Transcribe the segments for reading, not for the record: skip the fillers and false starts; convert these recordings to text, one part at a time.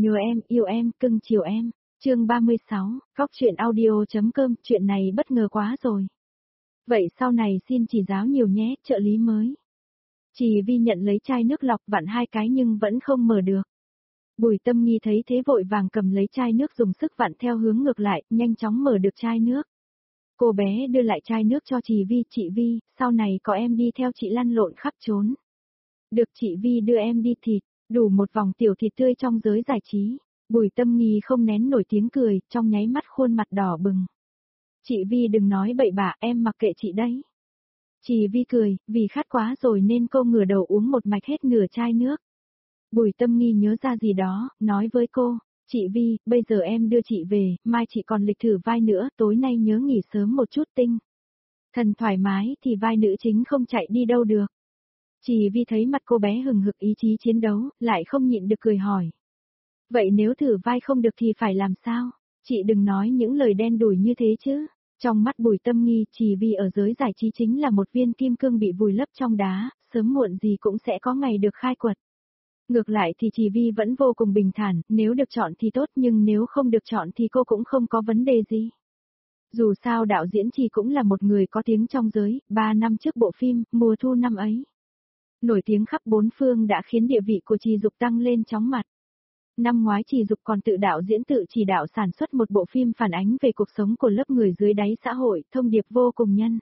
nhớ em, yêu em, cưng chiều em. Chương 36, Góc truyện audio.com, chuyện này bất ngờ quá rồi. Vậy sau này xin chỉ giáo nhiều nhé, trợ lý mới. Chỉ Vi nhận lấy chai nước lọc vặn 2 cái nhưng vẫn không mở được. Bùi Tâm Nghi thấy thế vội vàng cầm lấy chai nước dùng sức vặn theo hướng ngược lại, nhanh chóng mở được chai nước. Cô bé đưa lại chai nước cho chị Vi, sau này có em đi theo chị lăn lộn khắp trốn. Được chị Vi đưa em đi thịt, đủ một vòng tiểu thịt tươi trong giới giải trí. Bùi Tâm Nghi không nén nổi tiếng cười, trong nháy mắt khuôn mặt đỏ bừng. Chị Vi đừng nói bậy bạ, em mặc kệ chị đấy. Chị Vi cười, vì khát quá rồi nên cô ngửa đầu uống một mạch hết nửa chai nước. Bùi Tâm Nghi nhớ ra gì đó, nói với cô, chị Vi, bây giờ em đưa chị về, mai chị còn lịch thử vai nữa, tối nay nhớ nghỉ sớm một chút tinh. Thần thoải mái thì vai nữ chính không chạy đi đâu được. Chị Vi thấy mặt cô bé hừng hực ý chí chiến đấu, lại không nhịn được cười hỏi. Vậy nếu thử vai không được thì phải làm sao? Chị đừng nói những lời đen đủi như thế chứ. Trong mắt Bùi Tâm Nghi, chị Vi ở giới giải trí chính là một viên kim cương bị vùi lấp trong đá, sớm muộn gì cũng sẽ có ngày được khai quật. Ngược lại thì chị Vi vẫn vô cùng bình thản, nếu được chọn thì tốt nhưng nếu không được chọn thì cô cũng không có vấn đề gì. Dù sao đạo diễn chị cũng là một người có tiếng trong giới, 3 năm trước bộ phim, mùa thu năm ấy. Nổi tiếng khắp bốn phương đã khiến địa vị của chị Dục tăng lên chóng mặt. Năm ngoái chị Dục còn tự đạo diễn tự chỉ đạo sản xuất một bộ phim phản ánh về cuộc sống của lớp người dưới đáy xã hội, thông điệp vô cùng nhân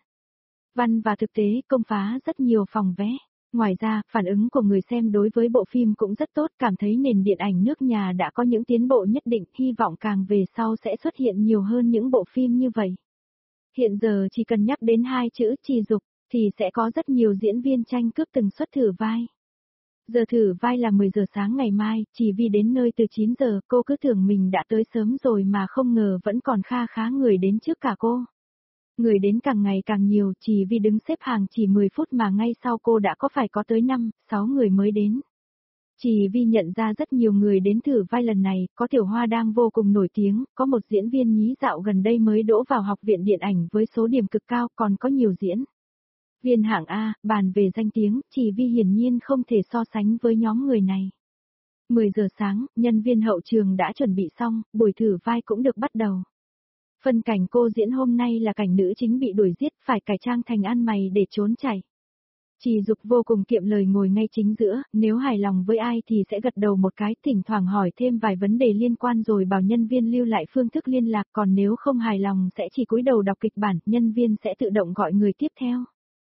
văn và thực tế, công phá rất nhiều phòng vé. Ngoài ra, phản ứng của người xem đối với bộ phim cũng rất tốt, cảm thấy nền điện ảnh nước nhà đã có những tiến bộ nhất định, hy vọng càng về sau sẽ xuất hiện nhiều hơn những bộ phim như vậy. Hiện giờ chỉ cần nhắc đến 2 chữ chị Dục, thì sẽ có rất nhiều diễn viên tranh cướp từng suất thử vai. Giờ thử vai là 10 giờ sáng ngày mai, chị Vi đến nơi từ 9 giờ, cô cứ tưởng mình đã tới sớm rồi mà không ngờ vẫn còn kha khá người đến trước cả cô. Người đến càng ngày càng nhiều, chị Vi đứng xếp hàng chỉ 10 phút mà ngay sau cô đã có phải có tới 5, 6 người mới đến. Chị Vi nhận ra rất nhiều người đến thử vai lần này, có Tiểu Hoa đang vô cùng nổi tiếng, có một diễn viên nhí dạo gần đây mới đỗ vào học viện điện ảnh với số điểm cực cao, còn có nhiều diễn viên hạng A, bàn về danh tiếng, chị Vi hiển nhiên không thể so sánh với nhóm người này. 10 giờ sáng, nhân viên hậu trường đã chuẩn bị xong, buổi thử vai cũng được bắt đầu. Phân cảnh cô diễn hôm nay là cảnh nữ chính bị đuổi giết, phải cải trang thành ăn mày để trốn chạy. Chị Dục vô cùng kiệm lời ngồi ngay chính giữa, nếu hài lòng với ai thì sẽ gật đầu một cái, thỉnh thoảng hỏi thêm vài vấn đề liên quan rồi bảo nhân viên lưu lại phương thức liên lạc, còn nếu không hài lòng sẽ chỉ cúi đầu đọc kịch bản, nhân viên sẽ tự động gọi người tiếp theo.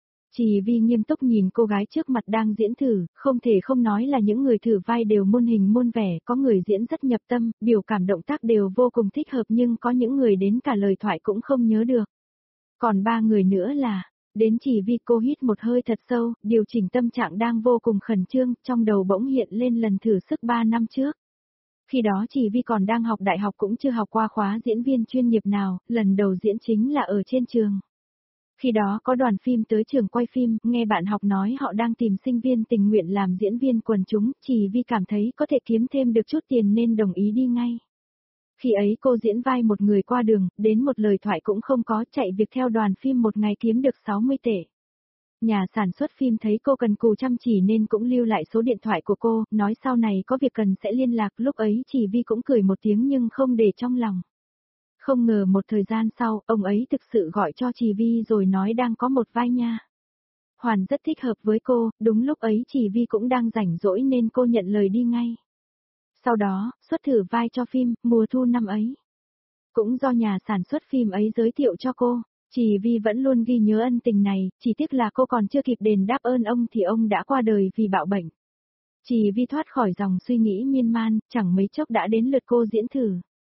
Chị Vi nghiêm túc nhìn cô gái trước mặt đang diễn thử, không thể không nói là những người thử vai đều muôn hình muôn vẻ, có người diễn rất nhập tâm, biểu cảm động tác đều vô cùng thích hợp nhưng có những người đến cả lời thoại cũng không nhớ được. Còn 3 người nữa là, đến chị Vi cô hít một hơi thật sâu, điều chỉnh tâm trạng đang vô cùng khẩn trương, trong đầu bỗng hiện lên lần thử sức 3 năm trước. Khi đó chị Vi còn đang học đại học cũng chưa học qua khóa diễn viên chuyên nghiệp nào, lần đầu diễn chính là ở trên trường. Khi đó có đoàn phim tới trường quay phim, nghe bạn học nói họ đang tìm sinh viên tình nguyện làm diễn viên quần chúng, chị Vi cảm thấy có thể kiếm thêm được chút tiền nên đồng ý đi ngay. Khi ấy cô diễn vai một người qua đường, đến một lời thoại cũng không có, chạy việc theo đoàn phim một ngày kiếm được 60 tệ. Nhà sản xuất phim thấy cô cần cù chăm chỉ nên cũng lưu lại số điện thoại của cô, nói sau này có việc cần sẽ liên lạc, lúc ấy chị Vi cũng cười một tiếng nhưng không để trong lòng. Không ngờ một thời gian sau, ông ấy thực sự gọi cho chị Vi rồi nói đang có một vai nha. Hoàn rất thích hợp với cô, đúng lúc ấy chị Vi cũng đang rảnh rỗi nên cô nhận lời đi ngay. Sau đó, xuất thử vai cho phim, mùa thu năm ấy. Cũng do nhà sản xuất phim ấy giới thiệu cho cô, chị Vi vẫn luôn ghi nhớ ân tình này, chỉ tiếc là cô còn chưa kịp đền đáp ơn ông thì ông đã qua đời vì bạo bệnh. Chị Vi thoát khỏi dòng suy nghĩ miên man, chẳng mấy chốc đã đến lượt cô diễn thử.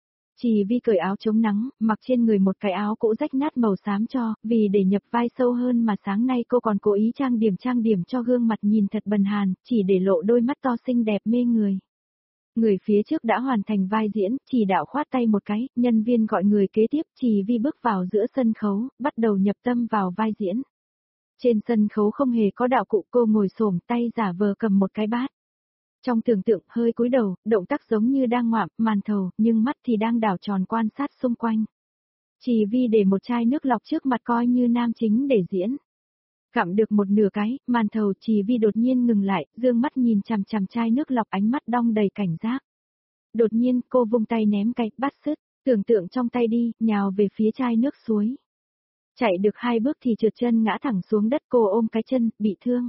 Chị Vi cởi áo chống nắng, mặc trên người một cái áo cũ rách nát màu xám cho, vì để nhập vai sâu hơn mà sáng nay cô còn cố ý trang điểm cho gương mặt nhìn thật bần hàn, chỉ để lộ đôi mắt to xinh đẹp mê người. Người phía trước đã hoàn thành vai diễn, chỉ đạo khoát tay một cái, nhân viên gọi người kế tiếp, chị Vi bước vào giữa sân khấu, bắt đầu nhập tâm vào vai diễn. Trên sân khấu không hề có đạo cụ, cô ngồi xổm tay giả vờ cầm một cái bát. Trong tưởng tượng hơi cúi đầu, động tác giống như đang ngoạm, màn thầu, nhưng mắt thì đang đảo tròn quan sát xung quanh. Chị Vi để một chai nước lọc trước mặt coi như nam chính để diễn. Gặm được một nửa cái, màn thầu chị Vi đột nhiên ngừng lại, dương mắt nhìn chằm chằm chai nước lọc ánh mắt đong đầy cảnh giác. Đột nhiên cô vung tay ném cái bát sứt, tưởng tượng trong tay đi, nhào về phía chai nước suối. Chạy được 2 bước thì trượt chân ngã thẳng xuống đất, cô ôm cái chân, bị thương.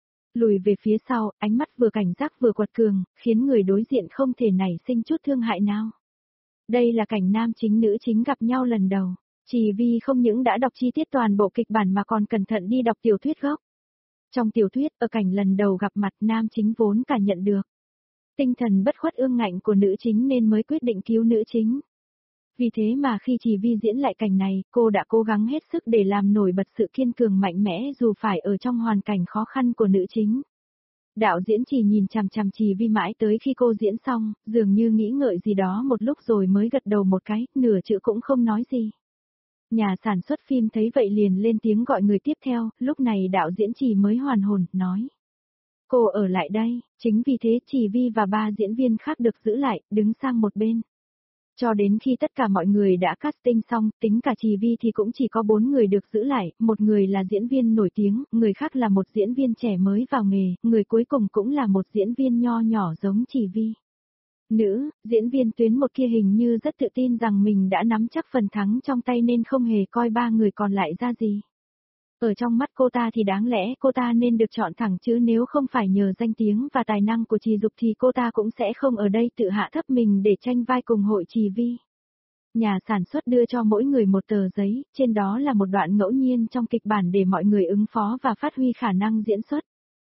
Lùi về phía sau, ánh mắt vừa cảnh giác vừa quật cường, khiến người đối diện không thể nảy sinh chút thương hại nào. Đây là cảnh nam chính nữ chính gặp nhau lần đầu. Chỉ vì không những đã đọc chi tiết toàn bộ kịch bản mà còn cẩn thận đi đọc tiểu thuyết gốc. Trong tiểu thuyết, ở cảnh lần đầu gặp mặt nam chính vốn cảm nhận được tinh thần bất khuất ương ngạnh của nữ chính nên mới quyết định cứu nữ chính. Vì thế mà khi Chỉ Vi diễn lại cảnh này, cô đã cố gắng hết sức để làm nổi bật sự kiên cường mạnh mẽ dù phải ở trong hoàn cảnh khó khăn của nữ chính. Đạo diễn chỉ nhìn chằm chằm Chỉ Vi mãi tới khi cô diễn xong, dường như nghĩ ngợi gì đó một lúc rồi mới gật đầu một cái, nửa chữ cũng không nói gì. Nhà sản xuất phim thấy vậy liền lên tiếng gọi người tiếp theo, lúc này đạo diễn Chỉ mới hoàn hồn, nói. Cô ở lại đây, chính vì thế Chỉ Vi và 3 diễn viên khác được giữ lại, đứng sang một bên. Cho đến khi tất cả mọi người đã casting xong, tính cả Chỉ Vi thì cũng chỉ có 4 người được giữ lại, một người là diễn viên nổi tiếng, người khác là một diễn viên trẻ mới vào nghề, người cuối cùng cũng là một diễn viên nho nhỏ giống Chỉ Vi. Nữ, diễn viên tuyến một kia hình như rất tự tin rằng mình đã nắm chắc phần thắng trong tay nên không hề coi 3 người còn lại ra gì. Ở trong mắt cô ta thì đáng lẽ cô ta nên được chọn thẳng chứ nếu không phải nhờ danh tiếng và tài năng của Trì Dục thì cô ta cũng sẽ không ở đây tự hạ thấp mình để tranh vai cùng hội Trì Vi. Nhà sản xuất đưa cho mỗi người một tờ giấy, trên đó là một đoạn ngẫu nhiên trong kịch bản để mọi người ứng phó và phát huy khả năng diễn xuất.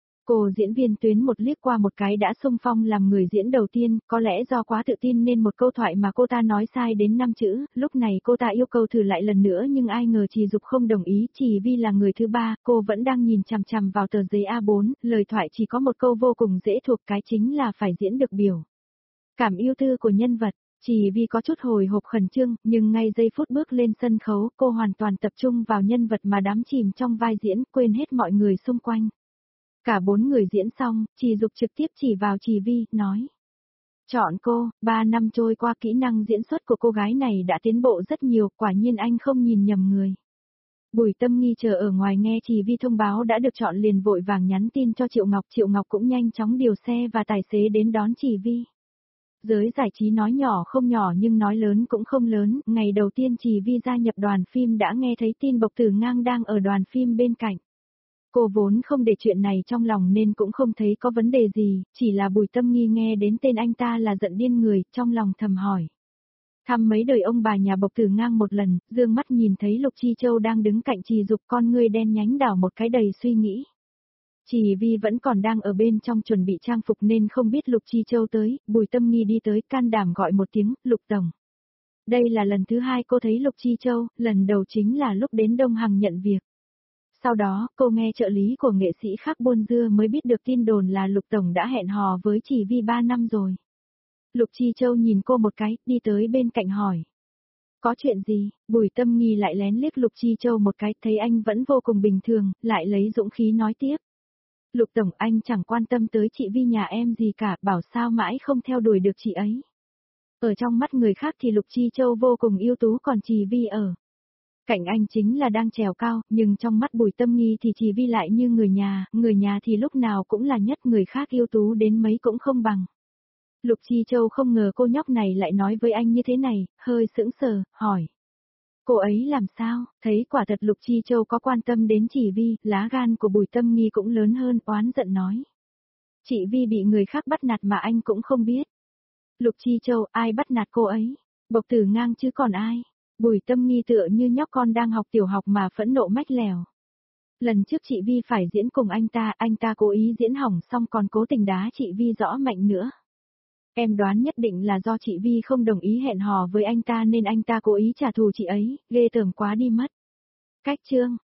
Cô diễn viên tuyến một liếc qua một cái đã xung phong làm người diễn đầu tiên, có lẽ do quá tự tin nên một câu thoại mà cô ta nói sai đến 5 chữ, lúc này cô ta yêu cầu thử lại lần nữa nhưng ai ngờ Trì Dục không đồng ý, Chỉ Vi là người thứ 3, cô vẫn đang nhìn chằm chằm vào tờ giấy A4, lời thoại chỉ có một câu vô cùng dễ thuộc, cái chính là phải diễn được biểu cảm yêu tư của nhân vật. Chỉ Vi có chút hồi hộp khẩn trương, nhưng ngay giây phút bước lên sân khấu, cô hoàn toàn tập trung vào nhân vật mà đắm chìm trong vai diễn, quên hết mọi người xung quanh. Cả 4 người diễn xong, Trì Dục trực tiếp chỉ vào Chỉ Vi, nói. Chọn cô, 3 năm trôi qua kỹ năng diễn xuất của cô gái này đã tiến bộ rất nhiều, quả nhiên anh không nhìn nhầm người. Bùi Tâm Nghi chờ ở ngoài nghe Chỉ Vi thông báo đã được chọn liền vội vàng nhắn tin cho Triệu Ngọc cũng nhanh chóng điều xe và tài xế đến đón Chỉ Vi. Giới giải trí nói nhỏ không nhỏ nhưng nói lớn cũng không lớn, ngày đầu tiên Chỉ Vi gia nhập đoàn phim đã nghe thấy tin Bộc Tử Ngang đang ở đoàn phim bên cạnh. Cô vốn không để chuyện này trong lòng nên cũng không thấy có vấn đề gì, chỉ là Bùi Tâm Nghi nghe đến tên anh ta là giận điên người, trong lòng thầm hỏi. Thăm mấy đời ông bà nhà Bộc Tử Ngang một lần, dương mắt nhìn thấy Lục Chi Châu đang đứng cạnh Trì Dục, con ngươi đen nhánh đảo một cái đầy suy nghĩ. Chỉ vì vẫn còn đang ở bên trong chuẩn bị trang phục nên không biết Lục Chi Châu tới, Bùi Tâm Nghi đi tới can đảm gọi một tiếng, Lục Tổng. Đây là lần thứ 2 cô thấy Lục Chi Châu, lần đầu chính là lúc đến Đông Hằng nhận việc. Sau đó, cô nghe trợ lý của nghệ sĩ khác buôn dưa mới biết được tin đồn là Lục Tổng đã hẹn hò với Chỉ Vi 3 năm rồi. Lục Chi Châu nhìn cô một cái, đi tới bên cạnh hỏi. Có chuyện gì? Bùi Tâm Nghi lại lén liếc Lục Chi Châu một cái, thấy anh vẫn vô cùng bình thường, lại lấy dũng khí nói tiếp. Lục Tổng, anh chẳng quan tâm tới chị Vi nhà em gì cả, bảo sao mãi không theo đuổi được chị ấy. Ở trong mắt người khác thì Lục Chi Châu vô cùng ưu tú còn Chỉ Vi ở cạnh anh chính là đang trèo cao, nhưng trong mắt Bùi Tâm Nghi thì Chỉ Vi lại như người nhà thì lúc nào cũng là nhất, người khác ưu tú đến mấy cũng không bằng. Lục Chi Châu không ngờ cô nhóc này lại nói với anh như thế này, hơi sững sờ, hỏi. Cô ấy làm sao? Thấy quả thật Lục Chi Châu có quan tâm đến Chỉ Vi, lá gan của Bùi Tâm Nghi cũng lớn hơn, oán giận nói. Chị Vi bị người khác bắt nạt mà anh cũng không biết. Lục Chi Châu, ai bắt nạt cô ấy? Bộc Tử Ngang chứ còn ai? Bùi Tâm Nghi tựa như nhóc con đang học tiểu học mà phẫn nộ mách lèo. Lần trước chị Vi phải diễn cùng anh ta cố ý diễn hỏng xong còn cố tình đá chị Vi rõ mạnh nữa. Em đoán nhất định là do chị Vi không đồng ý hẹn hò với anh ta nên anh ta cố ý trả thù chị ấy, ghê tởm quá đi mất. Cách chương